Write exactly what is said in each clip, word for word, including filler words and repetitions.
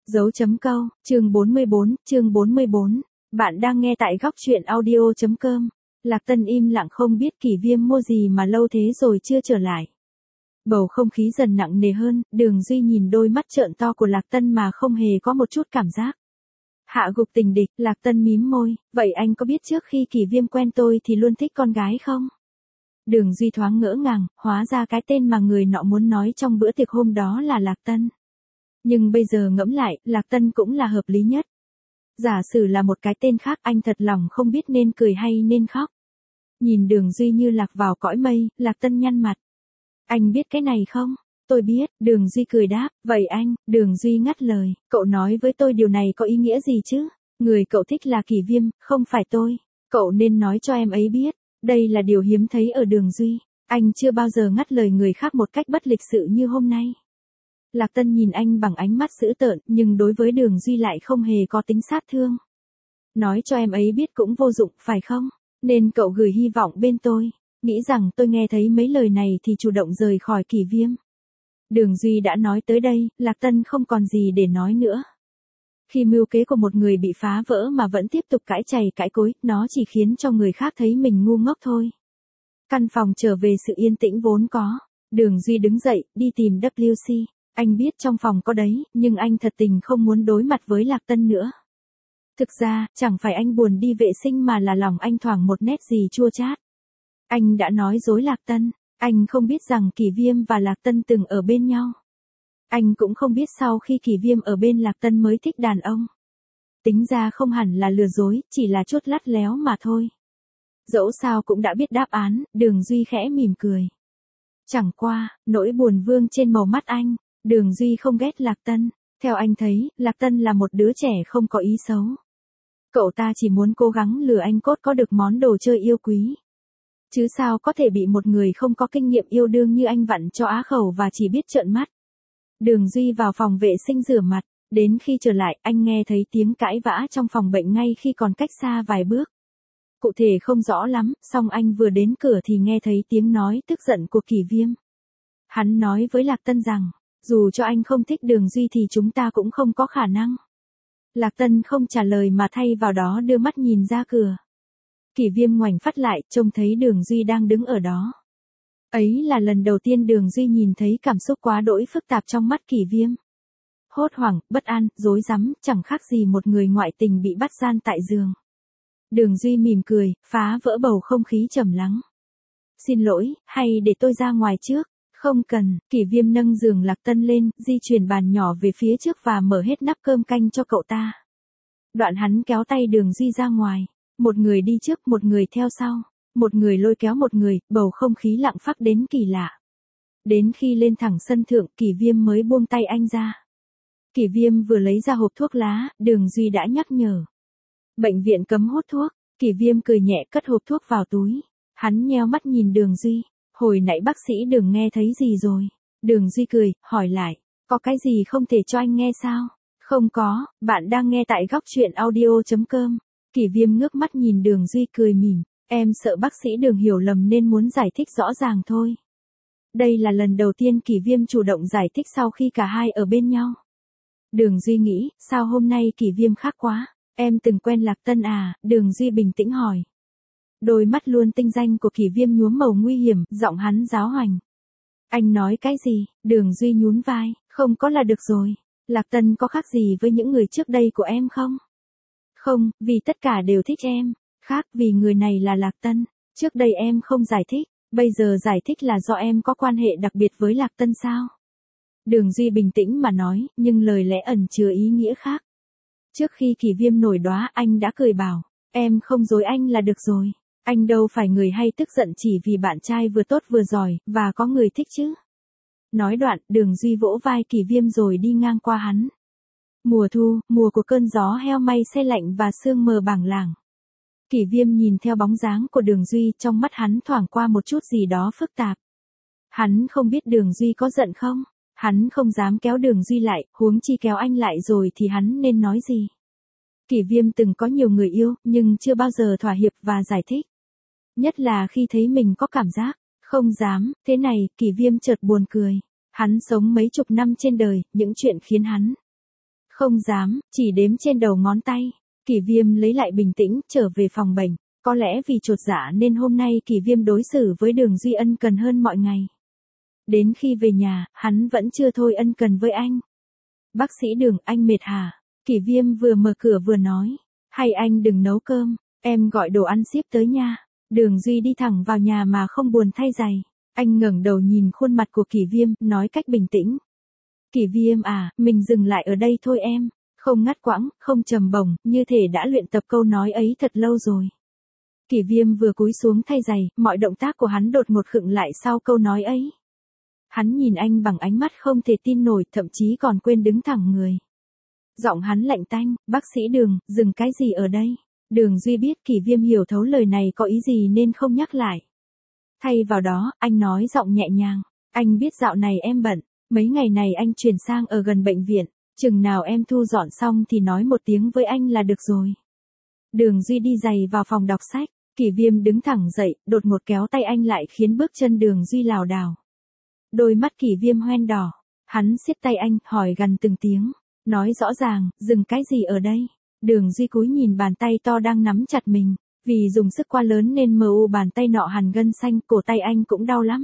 Dấu chấm câu, chương bốn mươi bốn, chương bốn mươi bốn. Bạn đang nghe tại góc truyện audio.com. Lạc Tân im lặng không biết Kỷ Viêm mua gì mà lâu thế rồi chưa trở lại. Bầu không khí dần nặng nề hơn, Đường Duy nhìn đôi mắt trợn to của Lạc Tân mà không hề có một chút cảm giác. Hạ gục tình địch, Lạc Tân mím môi, vậy anh có biết trước khi Kỷ Viêm quen tôi thì luôn thích con gái không? Đường Duy thoáng ngỡ ngàng, hóa ra cái tên mà người nọ muốn nói trong bữa tiệc hôm đó là Lạc Tân. Nhưng bây giờ ngẫm lại, Lạc Tân cũng là hợp lý nhất. Giả sử là một cái tên khác anh thật lòng không biết nên cười hay nên khóc. Nhìn Đường Duy như lạc vào cõi mây, Lạc Tân nhăn mặt. Anh biết cái này không? Tôi biết, Đường Duy cười đáp, vậy anh, Đường Duy ngắt lời, cậu nói với tôi điều này có ý nghĩa gì chứ? Người cậu thích là Kỷ Viêm, không phải tôi. Cậu nên nói cho em ấy biết, đây là điều hiếm thấy ở Đường Duy. Anh chưa bao giờ ngắt lời người khác một cách bất lịch sự như hôm nay. Lạc Tân nhìn anh bằng ánh mắt dữ tợn, nhưng đối với Đường Duy lại không hề có tính sát thương. Nói cho em ấy biết cũng vô dụng, phải không? Nên cậu gửi hy vọng bên tôi, nghĩ rằng tôi nghe thấy mấy lời này thì chủ động rời khỏi Kỷ Viêm. Đường Duy đã nói tới đây, Lạc Tân không còn gì để nói nữa. Khi mưu kế của một người bị phá vỡ mà vẫn tiếp tục cãi chày cãi cối, nó chỉ khiến cho người khác thấy mình ngu ngốc thôi. Căn phòng trở về sự yên tĩnh vốn có. Đường Duy đứng dậy, đi tìm W C. Anh biết trong phòng có đấy, nhưng anh thật tình không muốn đối mặt với Lạc Tân nữa. Thực ra, chẳng phải anh buồn đi vệ sinh mà là lòng anh thoảng một nét gì chua chát. Anh đã nói dối Lạc Tân, anh không biết rằng Kỷ Viêm và Lạc Tân từng ở bên nhau. Anh cũng không biết sau khi Kỷ Viêm ở bên Lạc Tân mới thích đàn ông. Tính ra không hẳn là lừa dối, chỉ là chút lắt léo mà thôi. Dẫu sao cũng đã biết đáp án, Đường Duy khẽ mỉm cười. Chẳng qua, nỗi buồn vương trên màu mắt anh. Đường Duy không ghét Lạc Tân. Theo anh thấy, Lạc Tân là một đứa trẻ không có ý xấu. Cậu ta chỉ muốn cố gắng lừa anh cốt có được món đồ chơi yêu quý. Chứ sao có thể bị một người không có kinh nghiệm yêu đương như anh vặn cho á khẩu và chỉ biết trợn mắt. Đường Duy vào phòng vệ sinh rửa mặt. Đến khi trở lại, anh nghe thấy tiếng cãi vã trong phòng bệnh ngay khi còn cách xa vài bước. Cụ thể không rõ lắm, song anh vừa đến cửa thì nghe thấy tiếng nói tức giận của Kỷ Viêm. Hắn nói với Lạc Tân rằng, dù cho anh không thích Đường Duy thì chúng ta cũng không có khả năng. Lạc Tân không trả lời mà thay vào đó đưa mắt nhìn ra cửa. Kỷ Viêm ngoảnh phát lại, trông thấy Đường Duy đang đứng ở đó. Ấy là lần đầu tiên Đường Duy nhìn thấy cảm xúc quá đỗi phức tạp trong mắt Kỷ Viêm. Hốt hoảng, bất an, rối rắm, chẳng khác gì một người ngoại tình bị bắt gian tại giường. Đường Duy mỉm cười, phá vỡ bầu không khí trầm lắng. Xin lỗi, hay để tôi ra ngoài trước? Không cần. Kỷ Viêm nâng giường Lạc Tân lên, di chuyển bàn nhỏ về phía trước và mở hết nắp cơm canh cho cậu ta. Đoạn hắn kéo tay Đường Duy ra ngoài. Một người đi trước, một người theo sau. Một người lôi kéo một người, bầu không khí lặng phắc đến kỳ lạ. Đến khi lên thẳng sân thượng, Kỷ Viêm mới buông tay anh ra. Kỷ Viêm vừa lấy ra hộp thuốc lá, Đường Duy đã nhắc nhở. Bệnh viện cấm hút thuốc. Kỷ Viêm cười nhẹ cất hộp thuốc vào túi. Hắn nheo mắt nhìn Đường Duy. Hồi nãy bác sĩ Đường nghe thấy gì rồi? Đường Duy cười, hỏi lại. Có cái gì không thể cho anh nghe sao? Không có, bạn đang nghe tại góc truyện audio.com. Kỷ Viêm ngước mắt nhìn Đường Duy cười mỉm. Em sợ bác sĩ Đường hiểu lầm nên muốn giải thích rõ ràng thôi. Đây là lần đầu tiên Kỷ Viêm chủ động giải thích sau khi cả hai ở bên nhau. Đường Duy nghĩ, sao hôm nay Kỷ Viêm khác quá? Em từng quen Lạc Tân à? Đường Duy bình tĩnh hỏi. Đôi mắt luôn tinh danh của Kỷ Viêm nhuốm màu nguy hiểm, giọng hắn giáo hoành. Anh nói cái gì? Đường Duy nhún vai, không có là được rồi. Lạc Tân có khác gì với những người trước đây của em không? Không, vì tất cả đều thích em. Khác vì người này là Lạc Tân. Trước đây em không giải thích, bây giờ giải thích là do em có quan hệ đặc biệt với Lạc Tân sao? Đường Duy bình tĩnh mà nói, nhưng lời lẽ ẩn chứa ý nghĩa khác. Trước khi Kỷ Viêm nổi đoá, anh đã cười bảo, em không dối anh là được rồi. Anh đâu phải người hay tức giận chỉ vì bạn trai vừa tốt vừa giỏi, và có người thích chứ. Nói đoạn, Đường Duy vỗ vai Kỷ Viêm rồi đi ngang qua hắn. Mùa thu, mùa của cơn gió heo may se lạnh và sương mờ bảng lảng. Kỷ Viêm nhìn theo bóng dáng của Đường Duy, trong mắt hắn thoảng qua một chút gì đó phức tạp. Hắn không biết Đường Duy có giận không? Hắn không dám kéo Đường Duy lại, huống chi kéo anh lại rồi thì hắn nên nói gì? Kỷ Viêm từng có nhiều người yêu, nhưng chưa bao giờ thỏa hiệp và giải thích. Nhất là khi thấy mình có cảm giác, không dám, thế này, Kỷ Viêm chợt buồn cười. Hắn sống mấy chục năm trên đời, những chuyện khiến hắn Không dám, chỉ đếm trên đầu ngón tay. Kỷ Viêm lấy lại bình tĩnh, trở về phòng bệnh. Có lẽ vì chột dạ nên hôm nay Kỷ Viêm đối xử với Đường Duy ân cần hơn mọi ngày. Đến khi về nhà, hắn vẫn chưa thôi ân cần với anh. Bác sĩ Đường, anh mệt hả? Kỷ Viêm vừa mở cửa vừa nói. Hay anh đừng nấu cơm, em gọi đồ ăn ship tới nha. Đường Duy đi thẳng vào nhà mà không buồn thay giày. Anh ngẩng đầu nhìn khuôn mặt của Kỷ Viêm, nói cách bình tĩnh. Kỷ Viêm à, mình dừng lại ở đây thôi em. Không ngắt quãng, không trầm bổng, như thể đã luyện tập câu nói ấy thật lâu rồi. Kỷ Viêm vừa cúi xuống thay giày, mọi động tác của hắn đột ngột khựng lại sau câu nói ấy. Hắn nhìn anh bằng ánh mắt không thể tin nổi, thậm chí còn quên đứng thẳng người. Giọng hắn lạnh tanh, bác sĩ Đường, dừng cái gì ở đây? Đường Duy biết Kỷ Viêm hiểu thấu lời này có ý gì nên không nhắc lại. Thay vào đó, anh nói giọng nhẹ nhàng. Anh biết dạo này em bận, mấy ngày này anh chuyển sang ở gần bệnh viện. Chừng nào em thu dọn xong thì nói một tiếng với anh là được rồi. Đường Duy đi giày vào phòng đọc sách. Kỷ Viêm đứng thẳng dậy, đột ngột kéo tay anh lại khiến bước chân Đường Duy lảo đảo. Đôi mắt Kỷ Viêm hoen đỏ. Hắn siết tay anh, hỏi gần từng tiếng. Nói rõ ràng, dừng cái gì ở đây? Đường Duy cúi nhìn bàn tay to đang nắm chặt mình. Vì dùng sức quá lớn nên mờ u bàn tay nọ hằn gân xanh, cổ tay anh cũng đau lắm.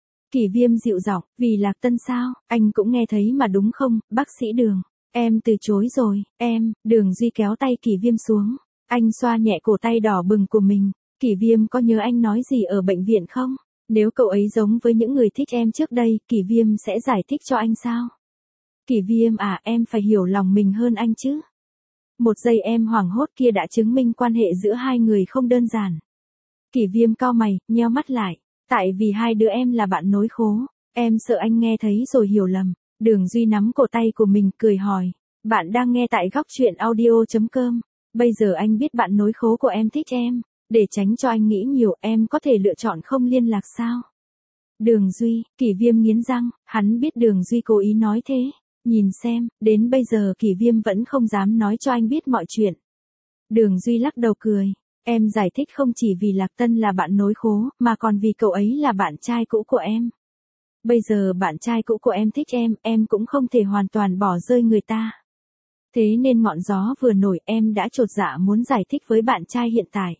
Kỷ Viêm dịu giọng, vì Lạc Tân sao? Anh cũng nghe thấy mà đúng không, bác sĩ Đường? Em từ chối rồi, em. Đường Duy kéo tay Kỷ Viêm xuống. Anh xoa nhẹ cổ tay đỏ bừng của mình. Kỷ Viêm có nhớ anh nói gì ở bệnh viện không? Nếu cậu ấy giống với những người thích em trước đây, Kỷ Viêm sẽ giải thích cho anh sao? Kỷ Viêm à, em phải hiểu lòng mình hơn anh chứ. Một giây em hoảng hốt kia đã chứng minh quan hệ giữa hai người không đơn giản. Kỷ Viêm cau mày, nheo mắt lại. Tại vì hai đứa em là bạn nối khố, em sợ anh nghe thấy rồi hiểu lầm. Đường Duy nắm cổ tay của mình cười hỏi. Bạn đang nghe tại góc truyện audio chấm com. Bây giờ anh biết bạn nối khố của em thích em. Để tránh cho anh nghĩ nhiều, em có thể lựa chọn không liên lạc sao? Đường Duy, Kỷ Viêm nghiến răng, hắn biết Đường Duy cố ý nói thế. Nhìn xem, đến bây giờ Kỷ Viêm vẫn không dám nói cho anh biết mọi chuyện. Đường Duy lắc đầu cười. Em giải thích không chỉ vì Lạc Tân là bạn nối khố, mà còn vì cậu ấy là bạn trai cũ của em. Bây giờ bạn trai cũ của em thích em, em cũng không thể hoàn toàn bỏ rơi người ta. Thế nên ngọn gió vừa nổi em đã chột dạ muốn giải thích với bạn trai hiện tại.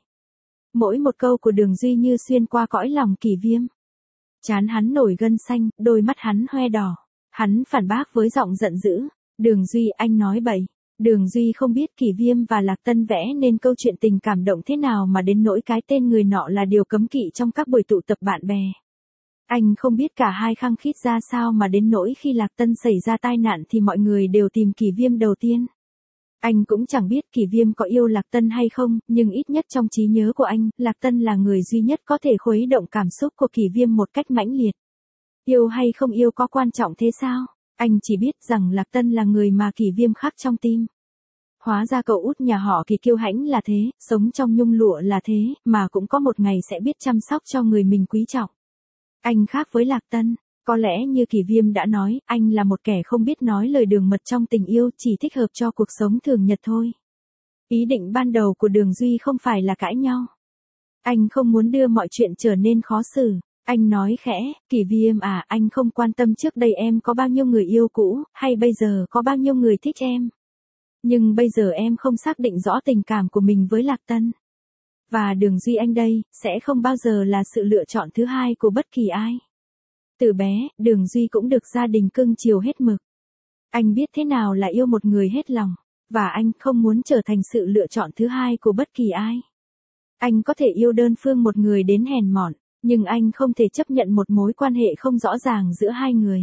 Mỗi một câu của Đường Duy như xuyên qua cõi lòng Kỷ Viêm. Trán hắn nổi gân xanh, đôi mắt hắn hoe đỏ. Hắn phản bác với giọng giận dữ. Đường Duy, anh nói bậy. Đường Duy không biết Kỷ Viêm và Lạc Tân vẽ nên câu chuyện tình cảm động thế nào mà đến nỗi cái tên người nọ là điều cấm kỵ trong các buổi tụ tập bạn bè. Anh không biết cả hai khăng khít ra sao mà đến nỗi khi Lạc Tân xảy ra tai nạn thì mọi người đều tìm Kỷ Viêm đầu tiên. Anh cũng chẳng biết Kỷ Viêm có yêu Lạc Tân hay không, nhưng ít nhất trong trí nhớ của anh, Lạc Tân là người duy nhất có thể khuấy động cảm xúc của Kỷ Viêm một cách mãnh liệt. Yêu hay không yêu có quan trọng thế sao? Anh chỉ biết rằng Lạc Tân là người mà Kỷ Viêm khắc trong tim. Hóa ra cậu út nhà họ Kỷ kiêu hãnh là thế, sống trong nhung lụa là thế, mà cũng có một ngày sẽ biết chăm sóc cho người mình quý trọng. Anh khác với Lạc Tân, có lẽ như Kỷ Viêm đã nói, anh là một kẻ không biết nói lời đường mật trong tình yêu, chỉ thích hợp cho cuộc sống thường nhật thôi. Ý định ban đầu của Đường Duy không phải là cãi nhau. Anh không muốn đưa mọi chuyện trở nên khó xử. Anh nói khẽ, Kỷ Viêm à, anh không quan tâm trước đây em có bao nhiêu người yêu cũ, hay bây giờ có bao nhiêu người thích em. Nhưng bây giờ em không xác định rõ tình cảm của mình với Lạc Tân. Và Đường Duy anh đây, sẽ không bao giờ là sự lựa chọn thứ hai của bất kỳ ai. Từ bé, Đường Duy cũng được gia đình cưng chiều hết mực. Anh biết thế nào là yêu một người hết lòng, và anh không muốn trở thành sự lựa chọn thứ hai của bất kỳ ai. Anh có thể yêu đơn phương một người đến hèn mọn, nhưng anh không thể chấp nhận một mối quan hệ không rõ ràng giữa hai người.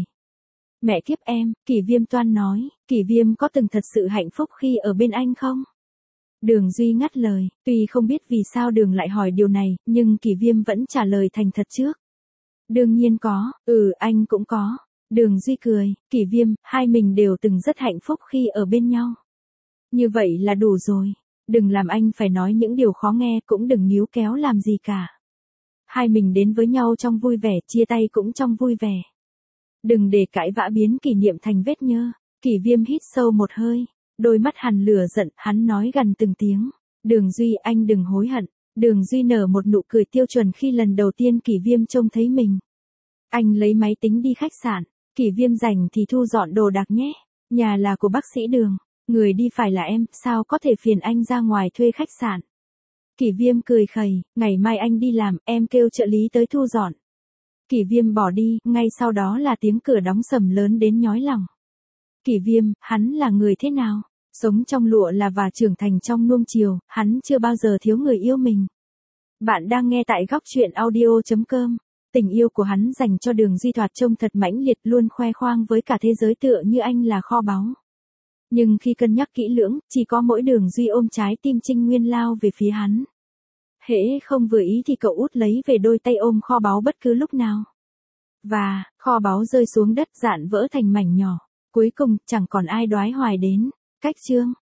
Mẹ kiếp em, Kỷ Viêm toan nói, Kỷ Viêm có từng thật sự hạnh phúc khi ở bên anh không? Đường Duy ngắt lời, tuy không biết vì sao Đường lại hỏi điều này, nhưng Kỷ Viêm vẫn trả lời thành thật trước. Đương nhiên có, ừ anh cũng có. Đường Duy cười, Kỷ Viêm, hai mình đều từng rất hạnh phúc khi ở bên nhau. Như vậy là đủ rồi, đừng làm anh phải nói những điều khó nghe, cũng đừng níu kéo làm gì cả. Hai mình đến với nhau trong vui vẻ, chia tay cũng trong vui vẻ. Đừng để cãi vã biến kỷ niệm thành vết nhơ. Kỷ Viêm hít sâu một hơi, đôi mắt hằn lửa giận, hắn nói gần từng tiếng. Đường Duy anh đừng hối hận. Đường Duy nở một nụ cười tiêu chuẩn khi lần đầu tiên Kỷ Viêm trông thấy mình. Anh lấy máy tính đi khách sạn, Kỷ Viêm rảnh thì thu dọn đồ đạc nhé. Nhà là của bác sĩ Đường. Người đi phải là em, sao có thể phiền anh ra ngoài thuê khách sạn. Kỷ Viêm cười khẩy, ngày mai anh đi làm, em kêu trợ lý tới thu dọn. Kỷ Viêm bỏ đi, ngay sau đó là tiếng cửa đóng sầm lớn đến nhói lòng. Kỷ Viêm, hắn là người thế nào? Sống trong lụa là và trưởng thành trong nuông chiều, hắn chưa bao giờ thiếu người yêu mình. Bạn đang nghe tại góc truyện audio chấm com. Tình yêu của hắn dành cho Đường Duy Thoạt trông thật mãnh liệt, luôn khoe khoang với cả thế giới tựa như anh là kho báu. Nhưng khi cân nhắc kỹ lưỡng, chỉ có mỗi Đường Duy ôm trái tim Trinh Nguyên lao về phía hắn. Hễ không vừa ý thì cậu út lấy về đôi tay ôm kho báu bất cứ lúc nào. Và, kho báu rơi xuống đất, dạn vỡ thành mảnh nhỏ. Cuối cùng, chẳng còn ai đoái hoài đến. Cách chương